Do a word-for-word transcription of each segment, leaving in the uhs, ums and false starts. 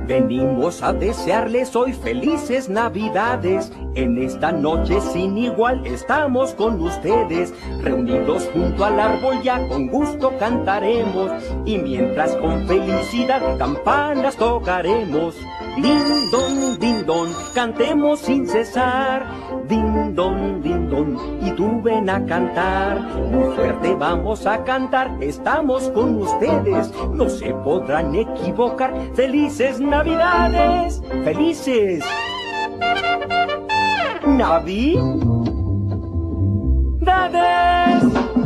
Venimos a desearles hoy felices Navidades. En esta noche sin igual estamos con ustedes. Reunidos junto al árbol ya con gusto cantaremos. Y mientras con felicidad campanas tocaremos. Din don, din don, cantemos sin cesar. Din don, din don, y tú ven a cantar. Muy fuerte vamos a cantar, estamos con ustedes. No se podrán equivocar. ¡Felices Navidades! ¡Felices Navidades!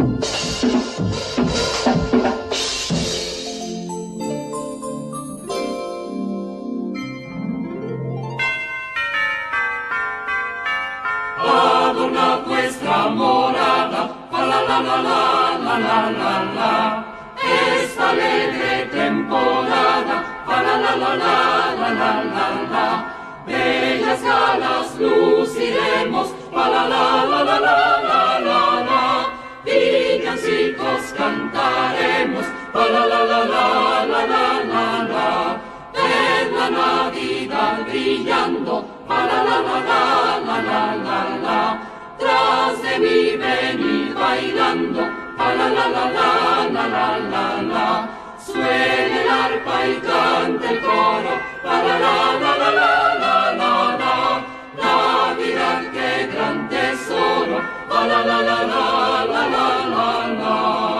Adornad vuestra morada, la la la la la la la la. Esta alegre temporada, la la la la la la la la la. Bellas galas luciremos, la la la la la la la la la. Villancicos cantaremos, la la la la la la la la la. En la Navidad brillando, la la la la la la la la la. Tras de mí venid bailando, la la la la la la la la la. Suene el arpa y cante el coro, la la la la la la la la la. Navidad, qué gran tesoro, la la la la la la la la la.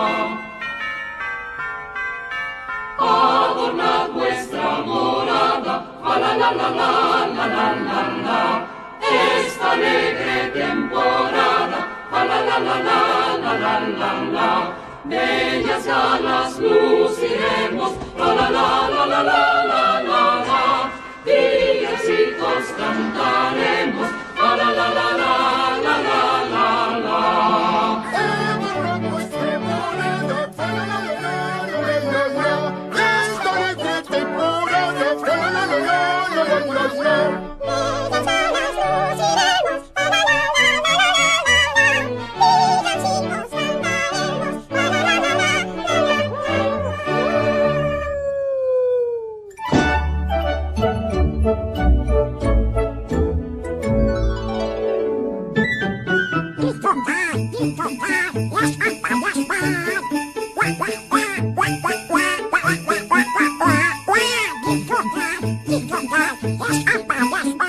Adornad vuestra morada, la la la la la la la la la. Esta alegre temporada, la la la la la la la la la. Bellas galas luciremos, la la la la la la la la la. Villancicos cantaremos, la la la la la la la la la. Yes,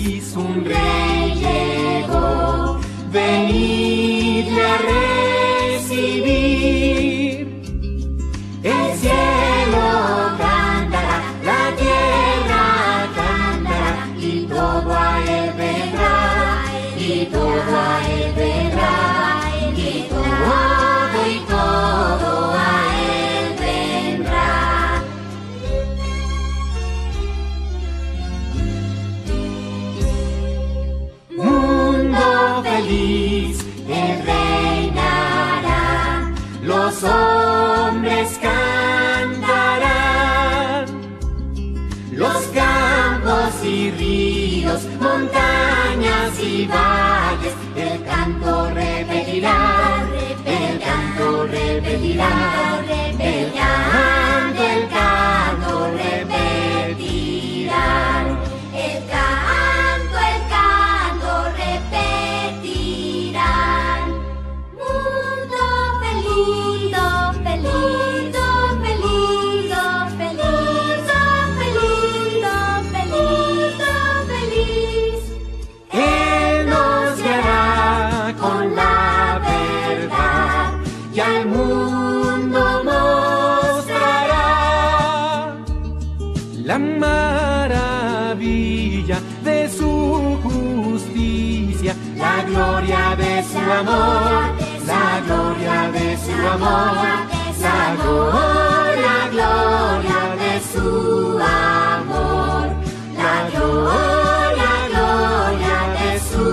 feliz, un rey llegó, venidle a recibir. El cielo cantará, la tierra cantará, y todo a él vendrá, y todo a él vendrá, y todo y todo a él vendrá. Mundo feliz, él reinará, los hombres cantarán, los campos y ríos, montañas y valles, el canto repetirá, el canto repetirá, el canto, el canto repetirá, el canto, el canto repetirán. Mundo feliz, feliz, feliz, feliz, feliz, feliz, feliz. Él nos guiará con la verdad y al mundo mostrará la maravilla de su justicia, la gloria de su amor, la gloria de su amor, la gloria, gloria de su amor, la gloria, gloria de su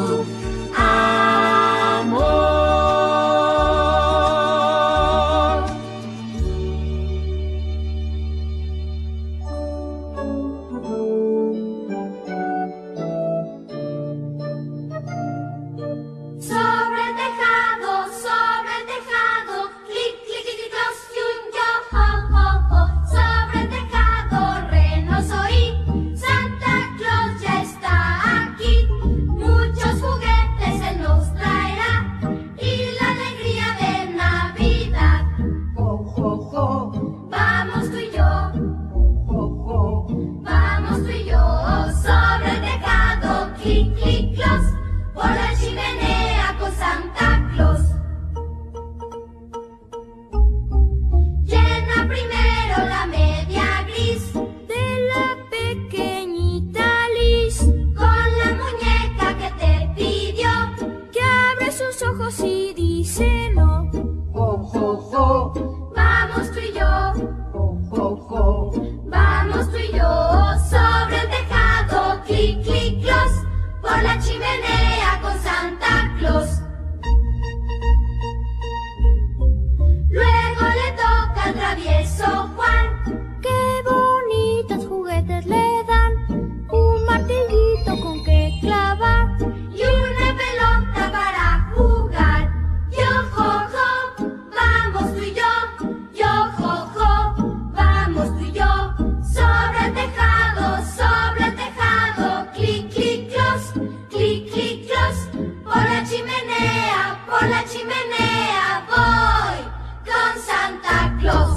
amor. Sobre el tejado, sobre el tejado, clic, clic, clic, clos y un yo, ho, ho, ho. Sobre el tejado, renos oí, Santa Claus ya está aquí. Muchos juguetes él nos traerá y la alegría de Navidad. Ho, ho, ho. Vamos tú y yo, ho, ho. Vamos tú y yo, sobre el tejado, clic, clic, clos, por la chimenea con Santa Claus. Llena primero la media gris de la pequeñita Liz, con la muñeca que te pidió, que abre sus ojos y dice no. Ho, ho, ho. Vamos tú y yo, ho, ho, ho. Vamos tú y yo, sobre el tejado, clic, clic, clos, por la chimenea con Santa Claus. Luego le toca al travieso Juan. Qué bonitos juguetes le dan, un martillito con que clavar y una pelota para jugar. Yo, jo, jo, vamos tú y yo, yo, jo, jo, vamos tú y yo, sobre el tejado, sobre el tejado, clic, clic, clos, clic, clic, clos, por la chimenea, por la chimenea voy con Santa Claus.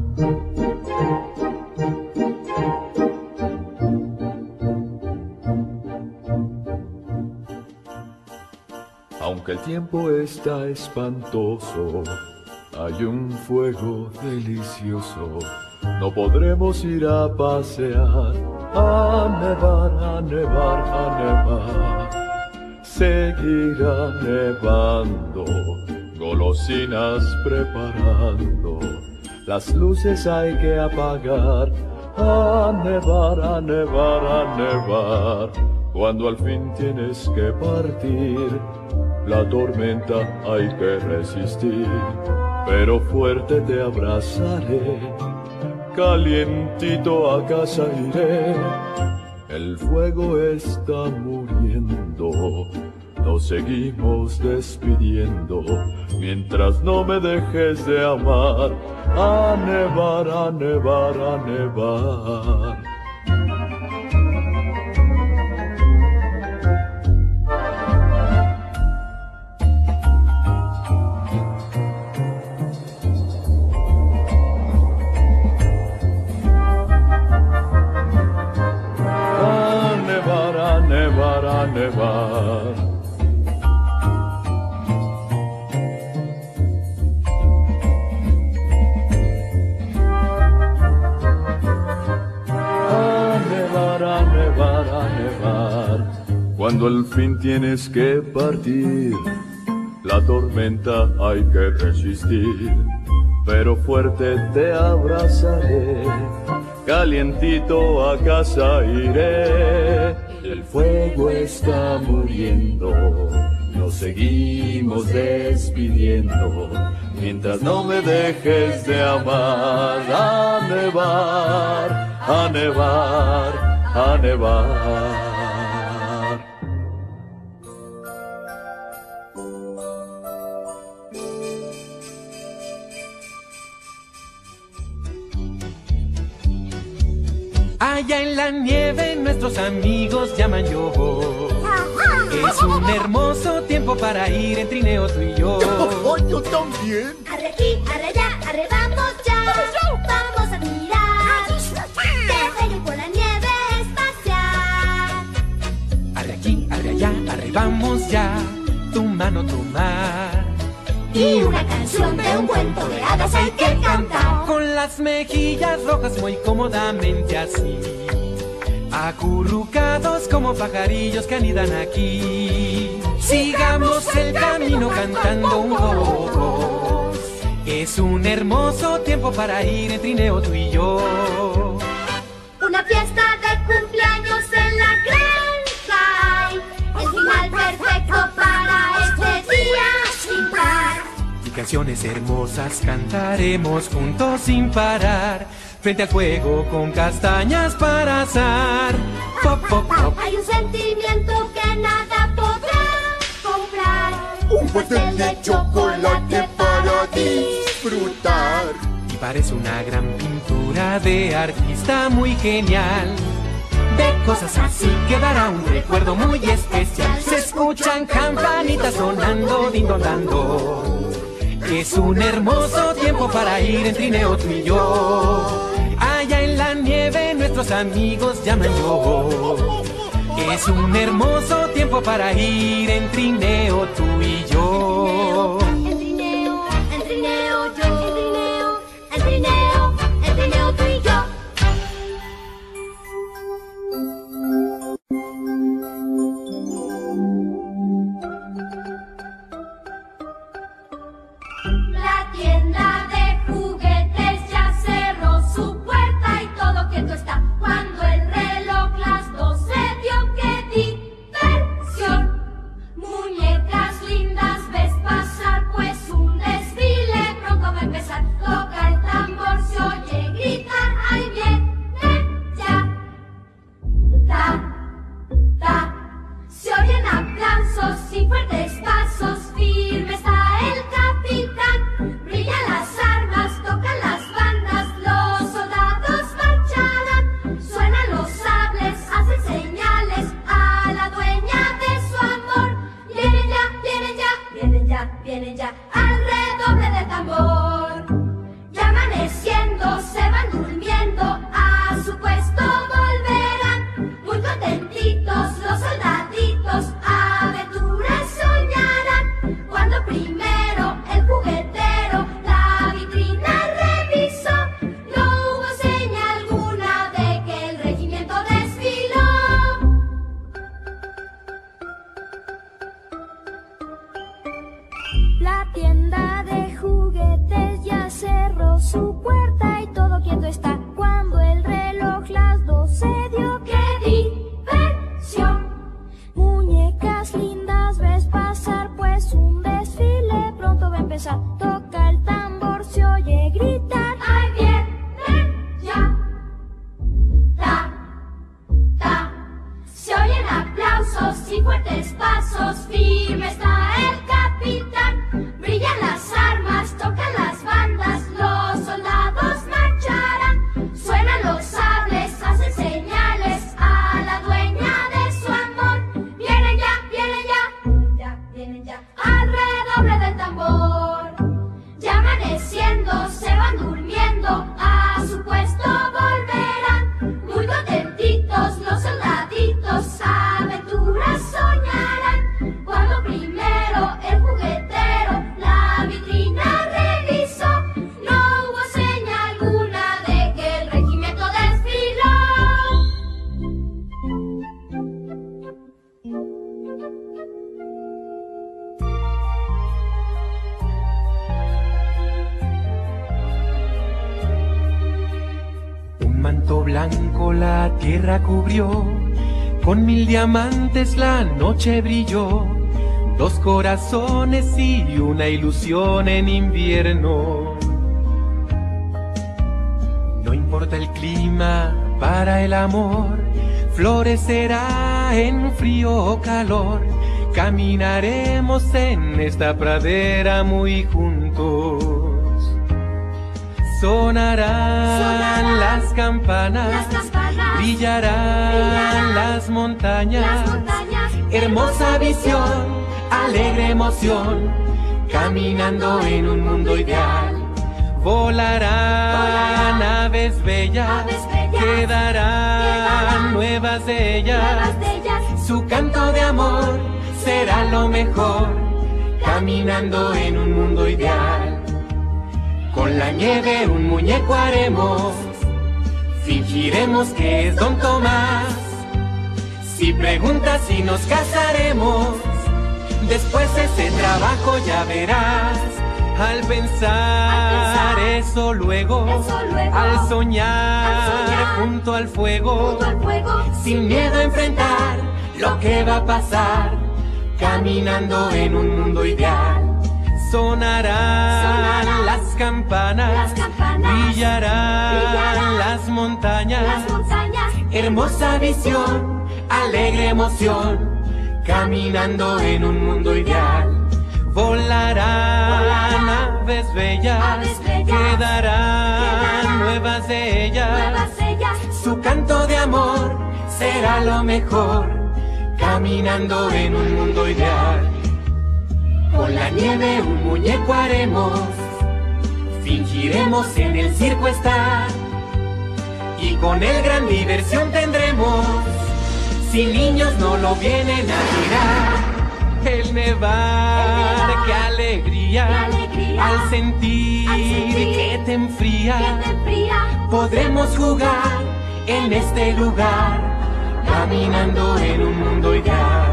Aunque el tiempo está espantoso, hay un fuego delicioso. No podremos ir a pasear, a nevar, a nevar, a nevar. Seguirá nevando, golosinas preparando. Las luces hay que apagar, a nevar, a nevar, a nevar. Cuando al fin tienes que partir, la tormenta hay que resistir, pero fuerte te abrazaré, calientito a casa iré. El fuego está muriendo, nos seguimos despidiendo, mientras no me dejes de amar, a nevar, a nevar, a nevar. A a nevar. A nevar, a nevar, a nevar. Cuando al fin tienes que partir, la tormenta hay que resistir, pero fuerte te abrazaré, calientito a casa iré. El fuego está muriendo, nos seguimos despidiendo, mientras no me dejes de amar. A nevar, a nevar, a nevar. Allá en la nieve nuestros amigos llaman yo. Es un hermoso tiempo para ir en trineo tú y yo. ¡Oh, yo también! Arre aquí, arre allá, arre vamos ya. Vamos a tirar. Te vengo por la nieve espacial. Arre aquí, arre allá, arre vamos ya. Tu mano, tu mar. Y una canción de un cuento de hadas hay que cantar. Con las mejillas rojas muy cómodamente así, acurrucados como pajarillos que anidan aquí. Sigamos el camino cantando un coro. Es un hermoso tiempo para ir en trineo tú y yo. Una fiesta de cumpleaños en la granja. El final perfecto para este día sin par. Y canciones hermosas cantaremos juntos sin parar, frente al fuego con castañas para asar. Pop, pop, pop. Hay un sentimiento que nada podrá comprar. Un pastel de chocolate para disfrutar. Y parece una gran pintura de artista muy genial. De cosas así quedará un recuerdo muy especial. Se escuchan campanitas sonando, dindondando. Es un hermoso tiempo para ir en trineo tú y yo. Allá en la nieve nuestros amigos llaman yo. Es un hermoso tiempo para ir en trineo tú y yo. En trineo, en trineo yo. En trineo, en trineo, en trineo tú y yo. La tienda de juguetes ya cerró su puerta y todo quieto está. Cuando el reloj las doce dio, qué diversión. Muñecas lindas ves pasar, pues un desfile pronto va a empezar. Toca el tambor, se oye gritar, ahí viene ya. Ta, ta, se oyen aplausos y fuertes pasos, firme está el capitán. Brillan las armas, tocan las bandas, los soldados marcharán. Suenan los sables, hacen señales a la dueña de su amor. Vienen ya, vienen ya, vienen ya, vienen ya, al redoble del tambor. Ya amaneciendo, se van durmiendo, a su puesto volverán. Muy contentitos los soldaditos, aventuras soñarán. Cuando primero el juguetero la vitrina revisó, no hubo señal alguna de que el regimiento desfiló. La tienda de juguetes ya cerró su puerta y todo quieto está. Cuando el reloj las doce dio, ¡Qué diversión! muñecas lindas ves pasar, pues un desfile pronto va a empezar. Toca el tambor, se oye gritar. ¡Ahí viene ya! Ta, ta, se oyen aplausos y fuertes pasos, firme está el capitán. Brillan las armas, tocan las bandas, los soldados marcharán. Suenan los sables, hacen señales a la dueña de su amor. Vienen ya, vienen ya, vienen ya, vienen ya, al redoble del tambor. Ya amaneciendo, se van durmiendo, a su puesto volverán. Muy contentitos los soldaditos, aventuras blanco la tierra cubrió, con mil diamantes la noche brilló, dos corazones y una ilusión en invierno. No importa el clima para el amor, florecerá en frío o calor, caminaremos en esta pradera muy juntos. Sonarán, Sonarán las, campanas, las campanas, brillarán, brillarán las, montañas, las montañas, hermosa visión, alegre emoción, caminando en un mundo ideal. Volarán, Volarán aves, bellas, aves bellas, quedarán, quedarán nuevas de ellas, nuevas de ellas, su canto de amor será lo mejor, caminando en un mundo ideal. Con la nieve un muñeco haremos, fingiremos que es Don Tomás. Si preguntas si nos casaremos, después de ese trabajo ya verás. Al pensar, al pensar eso, luego, eso luego, al soñar, al soñar junto al fuego, junto al fuego, sin miedo a enfrentar lo que va a pasar, caminando en un mundo ideal. Sonarán, Sonarán las, campanas, las campanas, brillarán, brillarán las, montañas, las montañas, hermosa visión, alegre emoción, caminando en un mundo ideal. Volarán, Volarán aves bellas, aves bellas, quedarán, quedarán nuevas de ellas, nuevas de ellas, su canto de amor será lo mejor, caminando en un mundo ideal. Con la nieve un muñeco haremos, fingiremos en el circo estar, y con él gran diversión tendremos, si niños no lo vienen a mirar. El nevar, El nevar, qué alegría, qué alegría, al sentir, al sentir que te enfría, que te enfría, podremos jugar en este lugar, caminando en un mundo ideal.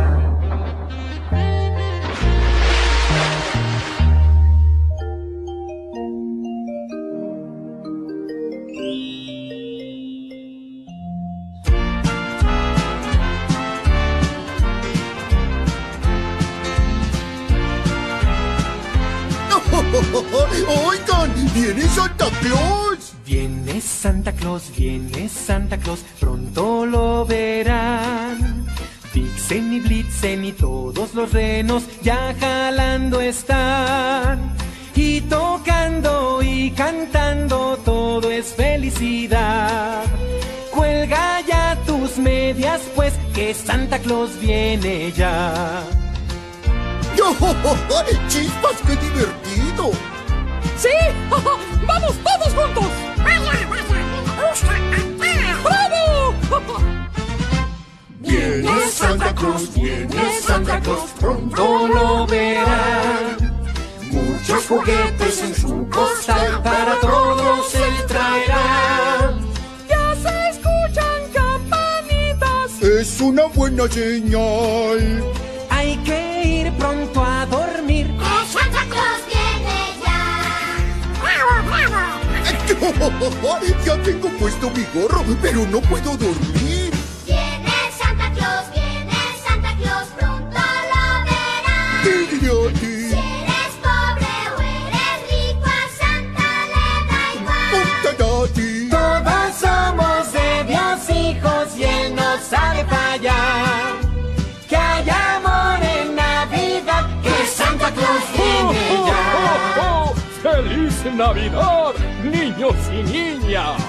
¡Oigan! ¡Viene Santa Claus! Viene Santa Claus, viene Santa Claus, pronto lo verán. Vixen y Blitzen y todos los renos ya jalando están. Y tocando y cantando todo es felicidad. Cuelga ya tus medias pues que Santa Claus viene ya. ¡Yo! ¡Chispas, qué divertido! ¡Sí! ¡Vamos todos juntos! ¡Vaya, vaya! ¡Me gusta cantar! ¡Bravo! Viene Santa Claus, viene Santa Claus, pronto lo verán. Muchos juguetes en su costal para todos él traerá. ¡Ya se escuchan campanitas! Es una buena señal. Hay que ir pronto a dormir. ¡Que Santa Claus viene ya! ¡Bravo, bravo! Ya tengo puesto mi gorro, pero no puedo dormir. Viene Santa Claus, viene Santa Claus, pronto lo verás. ¿Qué diré a ti? Si eres pobre o eres rico, a Santa le da igual. Contará a ti. Todos somos de Dios hijos y Él no sabe fallar. Que haya amor en Navidad, que Santa Claus viene ya. ¡Oh, ¡Feliz Navidad, niños y niñas!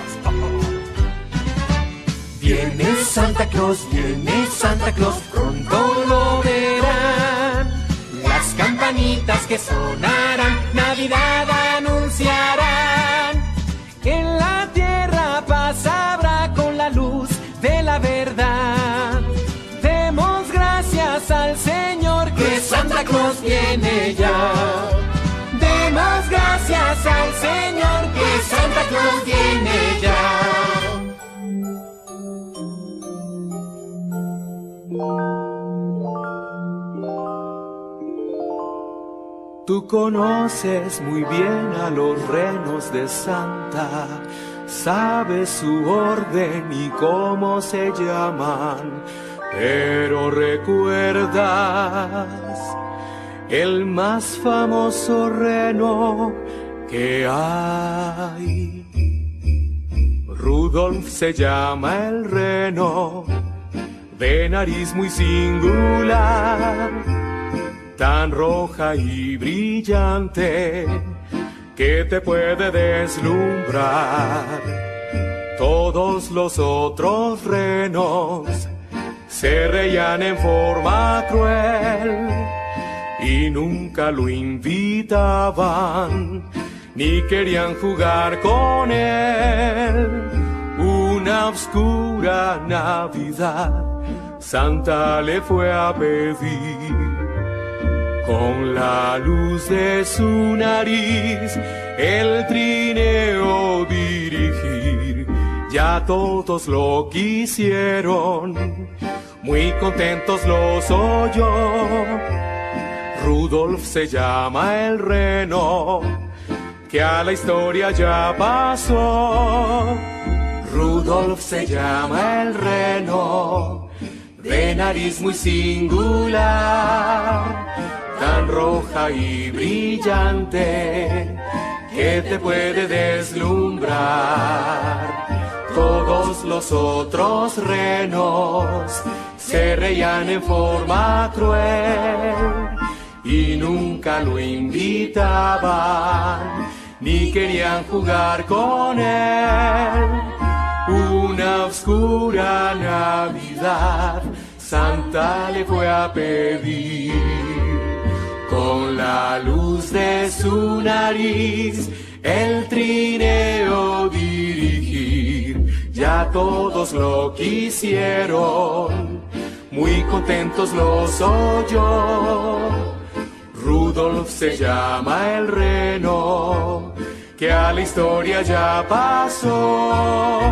Viene Santa Claus, viene Santa Claus, pronto lo verán. Las campanitas que sonarán, Navidad anunciarán. En la tierra paz habrá con la luz de la verdad. Demos gracias al Señor que Santa Claus viene ya. Demos gracias al Señor que Santa Claus viene ya. Tú conoces muy bien a los renos de Santa, sabes su orden y cómo se llaman, pero recuerdas el más famoso reno que hay. Rudolf se llama el reno, de nariz muy singular, tan roja y brillante que te puede deslumbrar. Todos los otros renos se reían en forma cruel y nunca lo invitaban ni querían jugar con él. Una oscura Navidad Santa le fue a pedir, con la luz de su nariz el trineo dirigir. Ya todos lo quisieron, muy contentos los oyó. Rudolf se llama el reno, que a la historia ya pasó. Rudolf se llama el reno, de nariz muy singular, tan roja y brillante que te puede deslumbrar. Todos los otros renos se reían en forma cruel y nunca lo invitaban ni querían jugar con él. Una oscura Navidad Santa le fue a pedir, con la luz de su nariz el trineo dirigir. Ya todos lo quisieron, muy contentos los oyó. Rudolf se llama el reno, que a la historia ya pasó.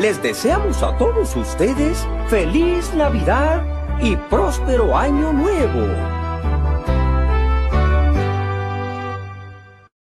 les deseamos a todos ustedes feliz Navidad y próspero Año Nuevo.